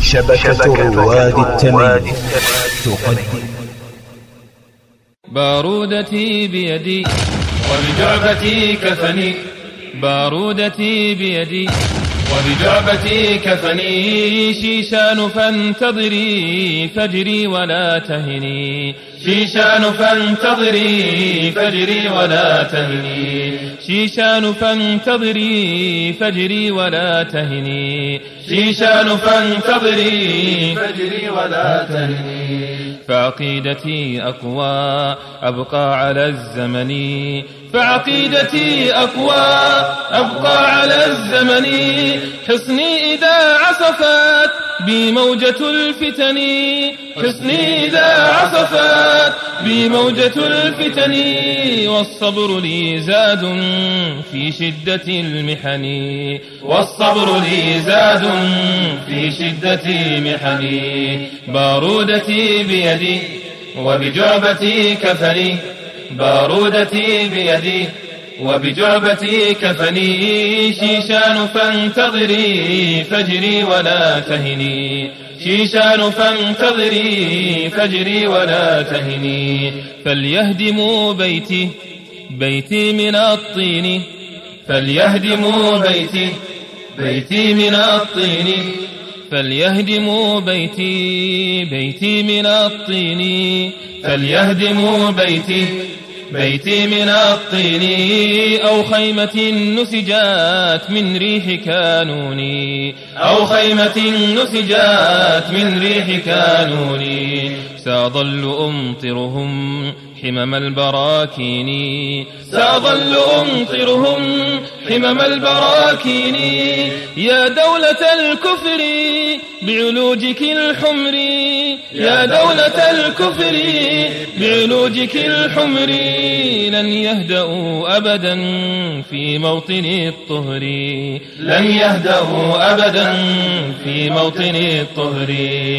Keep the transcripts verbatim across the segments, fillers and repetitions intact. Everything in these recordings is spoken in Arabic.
شبكة رواد التمييز تقدم بارودتي بيدي وبجعبتي كفني، بارودتي بيدي وبجعبتي كفني، شيشان فانتظري فجري ولا تهني، شيشان فانتظري فجري ولا تهني، شيشان فانتظري فجري ولا تهني، شيشان فانتظري فجري ولا تهني. فعقيدتي أقوى أبقى على الزمن، فعقيدتي أقوى أبقى على الزمن، حصني إذا عصفت بي موجة الفتن، حصني إذا عصفت بي موجة الفتن، والصبر لي زاد في شدة المحن، والصبر لي زاد في شدة المحن. بارودتي بيدي وبجعبتي كفني، بارودتي بيدي وبجعبتي كفني، شيشان فانتظري فجري ولا تهني، شيشان فانتظري فجري ولا تهني. فليهدموا بيتي بيتي من الطين، فليهدموا بيتي بيتي من الطين، فليهدموا بيتي بيتي من الطين، فليهدموا بيتي بيتي من الطين، أو خيمة نسجات من ريح كانوني، أو خيمة نسجات من ريح كانوني. سأظل أمطرهم حمم البراكين، سأظل أمطرهم حمم البراكين. يا دولة الكفر بعلوجك الحمر، يا دولة الكفر بعلوجك الحمر، لن يهدأوا أبدا في موطن الطهر، لن يهدأوا أبدا في موطن الطهر.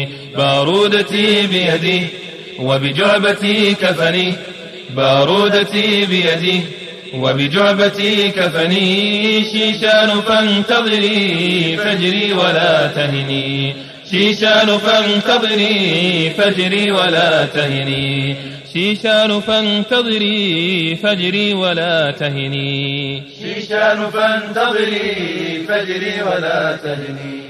بارودتي بيدي وبجعبتي كفني، بارودتي بيدي وبجعبتي كفني، شيشان فانتظري فجري ولا تهني، شيشان فانتظري فجري ولا تهني، شيشان فانتظري فجري ولا تهني، شيشان فانتظري فجري ولا تهني.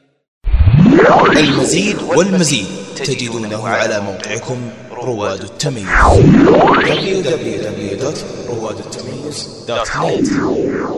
المزيد والمزيد تجدونه على موقعكم رواد التمييز دبليو دبليو دبليو دوت رواد التمييز دوت نت.